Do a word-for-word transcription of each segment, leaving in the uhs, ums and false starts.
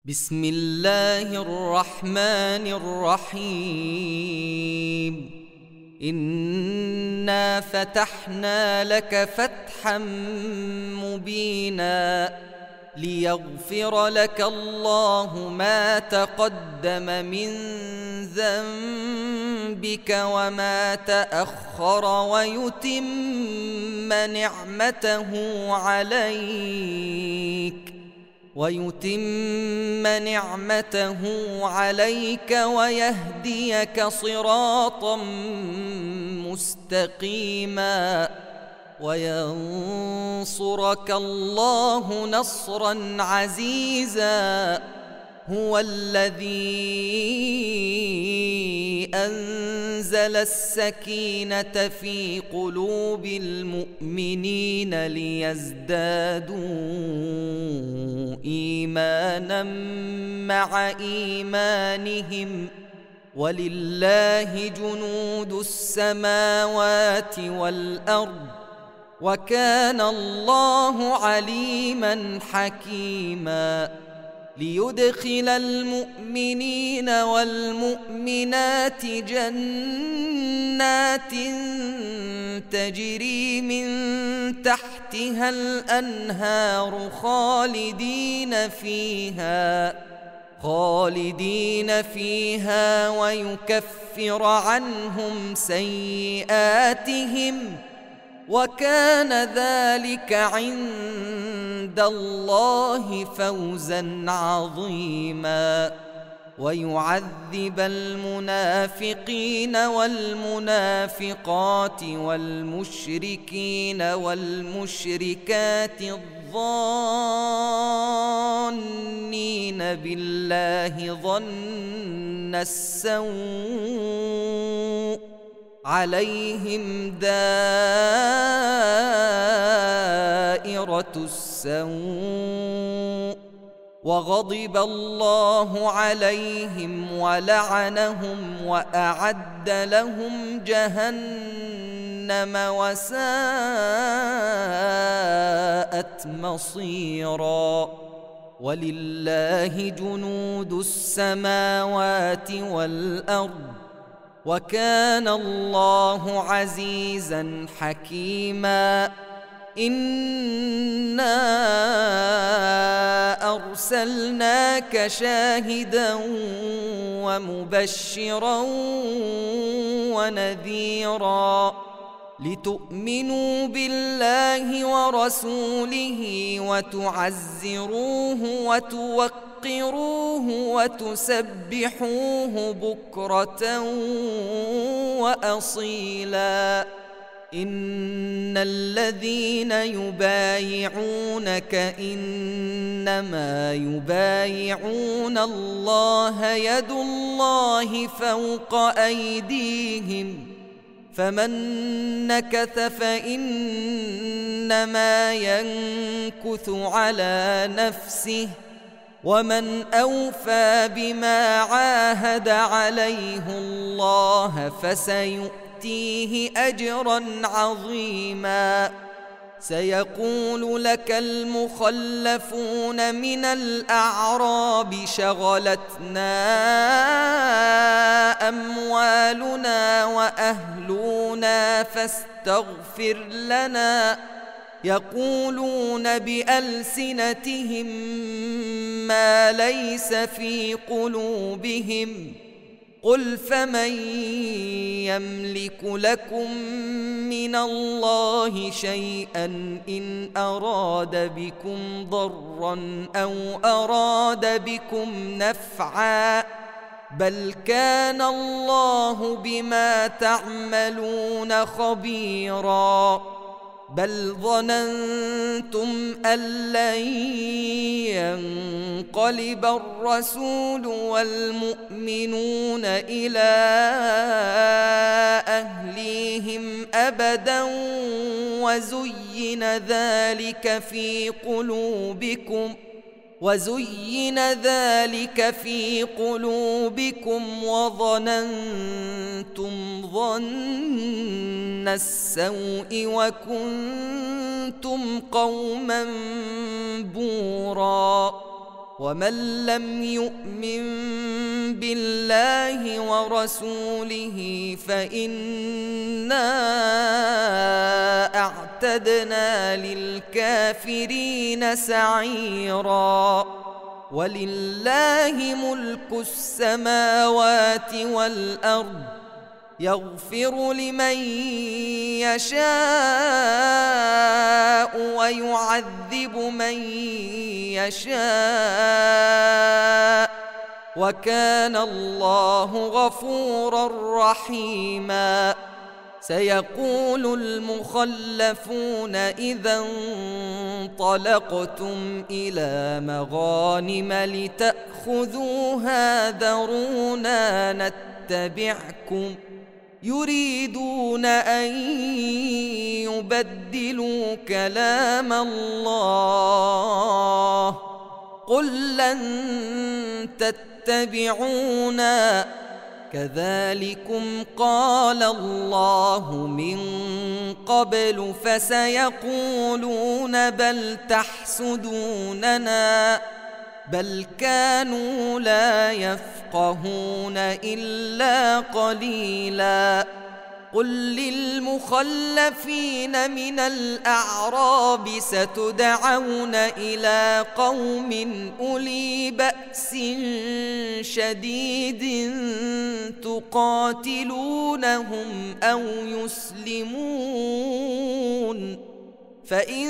بسم الله الرحمن الرحيم. إنا فتحنا لك فتحا مبينا ليغفر لك الله ما تقدم من ذنبك وما تأخر ويتم نعمته عليك ويتم نعمته عليك ويهديك صراطا مستقيما وينصرك الله نصرا عزيزا. هو الذي أنزل السكينة في قلوب المؤمنين ليزدادوا إيمانا مع إيمانهم ولله جنود السماوات والأرض وكان الله عليما حكيما. ليدخل المؤمنين والمؤمنات جنات تجري من تحتها الأنهار خالدين فيها خالدين فيها ويكفر عنهم سيئاتهم وكان ذلك عند الله فوزا عظيما. ويعذب المنافقين والمنافقات والمشركين والمشركات الظانين بالله ظن السوء عليهم دائرة السوء وغضب الله عليهم ولعنهم وأعد لهم جهنم وساءت مصيرا. ولله جنود السماوات والأرض وكان الله عزيزا حكيما. إنا أرسلناك شاهدا ومبشرا ونذيرا لتؤمنوا بالله ورسوله وتعزروه وتوقروه وتسبحوه بكرة وأصيلا. إن الذين يبايعونك إنما يبايعون الله يد الله فوق أيديهم فمن نكث فإنما ينكث على نفسه ومن أوفى بما عاهد عليه الله فسيؤتيه أجرا عظيما. سيقول لك المخلفون من الأعراب شغلتنا أموالنا وأهلنا فاستغفر لنا يقولون بألسنتهم ما ليس في قلوبهم قل فمن يملك لكم من الله شيئا إن أراد بكم ضرا أو أراد بكم نفعا بل كان الله بما تعملون خبيرا. بل ظننتم أن لن ينقلب الرسول والمؤمنون إلى أهليهم أبدا وزين ذلك في قلوبكم وزين ذلك في قلوبكم وظننتم ظن السوء وكنتم قوما بورا ومن لم يؤمن بالله ورسوله فإنا أعتدنا للكافرين سعيرا ولله ملك السماوات والأرض يغفر لمن يشاء ويعذب من يشاء وكان الله غفورا رحيما. سيقول المخلفون إذا انطلقتم إلى مغانم لتأخذوها ذرونا نتبعكم يريدون أن يبدلوا كلام الله قل لن تتبعونا كذلكم قال الله من قبل فسيقولون بل تحسدوننا بل كانوا لا يفقهون إلا قليلا. قل للمخلفين من الأعراب ستدعون إلى قوم أولي بأس شديد تقاتلونهم أو يسلمون فإن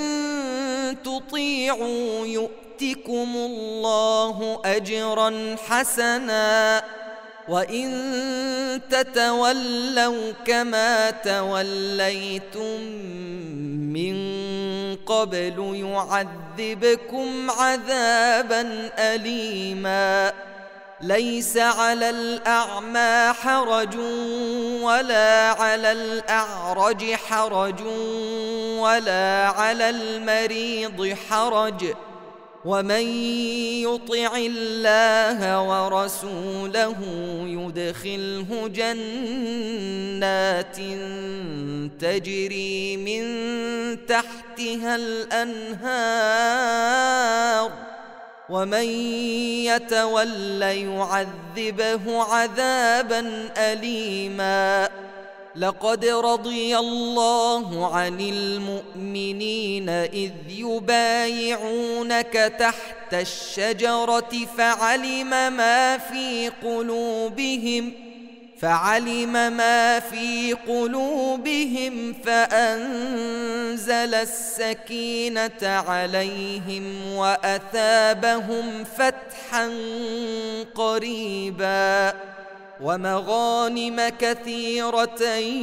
تطيعوا يؤتكم الله أجرا حسنا وإن تتولوا كما توليتم من قبل يعذبكم عذابا أليما. ليس على الأعمى حرج ولا على الأعرج حرج ولا على المريض حرج ومن يطع الله ورسوله يدخله جنات تجري من تحتها الأنهار ومن يتول يعذبه عذابا أليما. لقد رضي الله عن المؤمنين إذ يبايعونك تحت الشجرة فعلم ما في قلوبهم فعلم ما في قلوبهم فأنزل السكينة عليهم وأثابهم فتحا قريبا ومغانم كثيرة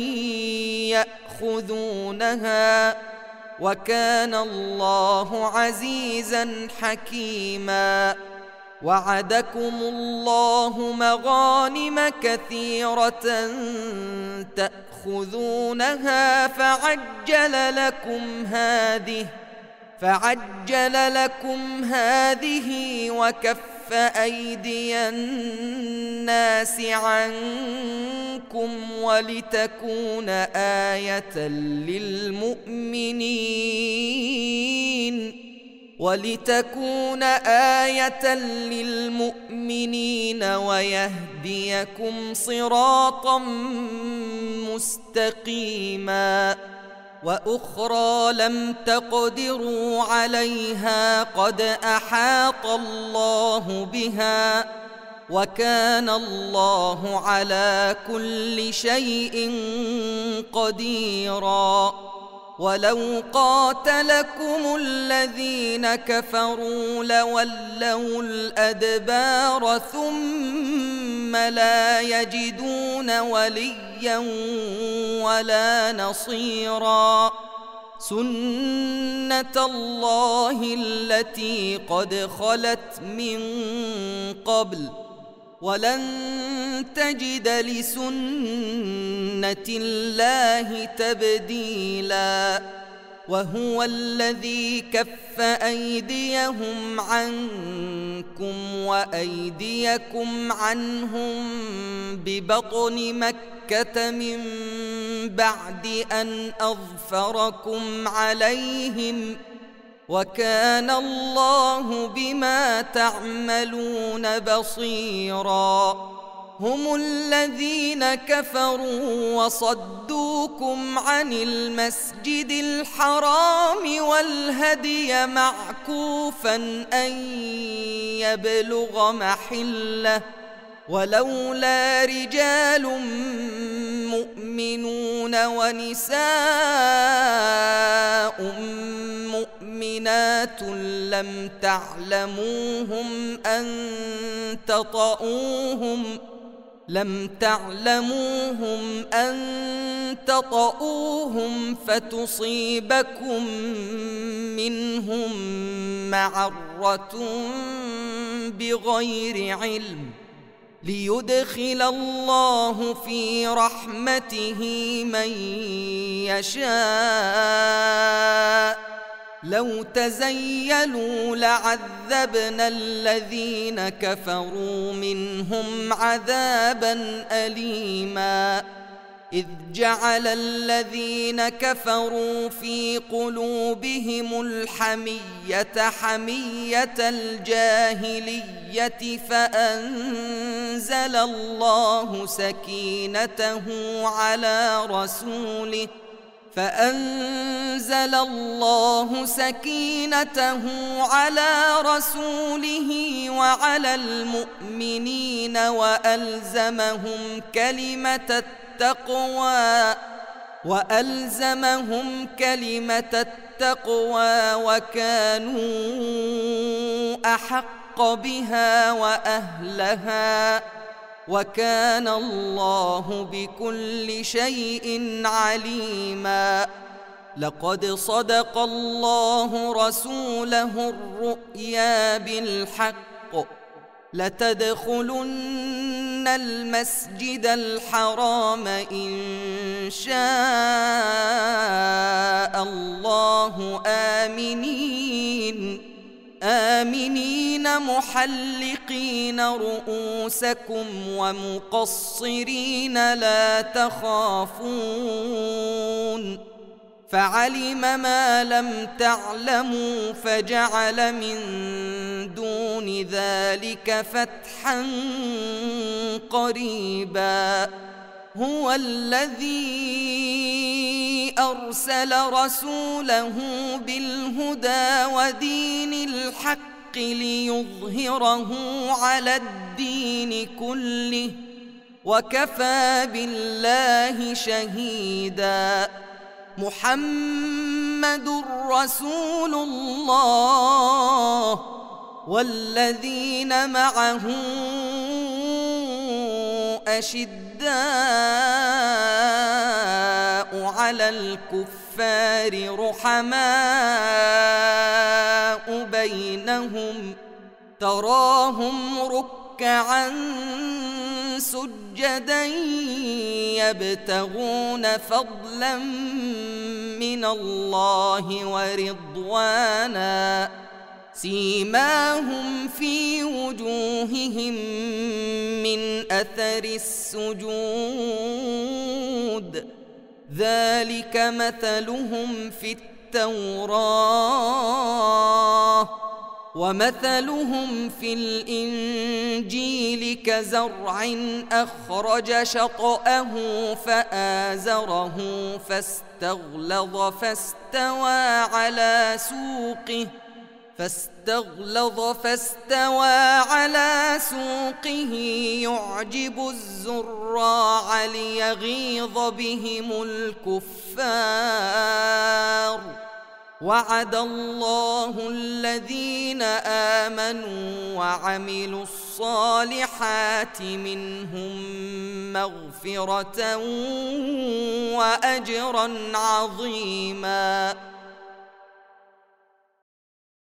يأخذونها وكان الله عزيزا حكيما. وعدكم الله مغانم كثيرة تأخذونها فعجل لكم هذه فعجل لكم هذه وكف أيدي الناس عنكم ولتكون آية للمؤمنين ولتكون آية للمؤمنين ويهديكم صراطا مستقيما. وأخرى لم تقدروا عليها قد أحاط الله بها وكان الله على كل شيء قديرا. ولو قاتلكم الذين كفروا لولوا الأدبار ثم لا يجدون وليا ولا نصيرا. سنة الله التي قد خلت من قبل ولن تجد لسنة الله تبديلا. وهو الذي كف أيديهم عنكم وأيديكم عنهم ببطن مكة من بعد أن أظفركم عليهم وكان الله بما تعملون بصيرا. هم الذين كفروا وصدوكم عن المسجد الحرام والهدي معكوفا أن يبلغ محله، ولولا رجال مؤمنون ونساء مؤمنات لم تعلموهم أن تطؤوهم لم تعلموهم أن تطؤوهم فتصيبكم منهم معرة بغير علم، ليدخل الله في رحمته من يشاء. لو تزيلوا لعذبنا الذين كفروا منهم عذابا أليما. إذ جعل الذين كفروا في قلوبهم الحمية حمية الجاهلية فأنزل الله سكينته على رسوله فأنزل الله سكينته على رسوله وعلى المؤمنين وألزمهم كلمة التقوى وألزمهم كلمة التقوى وكانوا أحق بها وأهلها، وكان الله بكل شيء عليما. لقد صدق الله رسوله الرؤيا بالحق لتدخلن المسجد الحرام إن شاء الله آمنين آمنين محلقين رؤوسكم ومقصرين لا تخافون، فعلم ما لم تعلموا فجعل من دون ذلك فتحا قريبا. هو الذي أرسل رسوله بالهدى ودين الحق ليظهره على الدين كله وكفى بالله شهيدا. محمد رسول الله والذين معه أشداء على الكفار رحماء بينهم، تراهم ركعا سجدا يبتغون فضلا من الله ورضوانا، سيماهم في وجوههم من أثر السجود، ذلك مثلهم في التوراة ومثلهم في الإنجيل كزرع أخرج شطأه فآزره فاستغلظ فاستوى على سوقه فاستغلظ فاستوى على سوقه يعجب الزراع ليغيظ بهم الكفار. وعد الله الذين آمنوا وعملوا الصالحات منهم مغفرة وأجرا عظيما.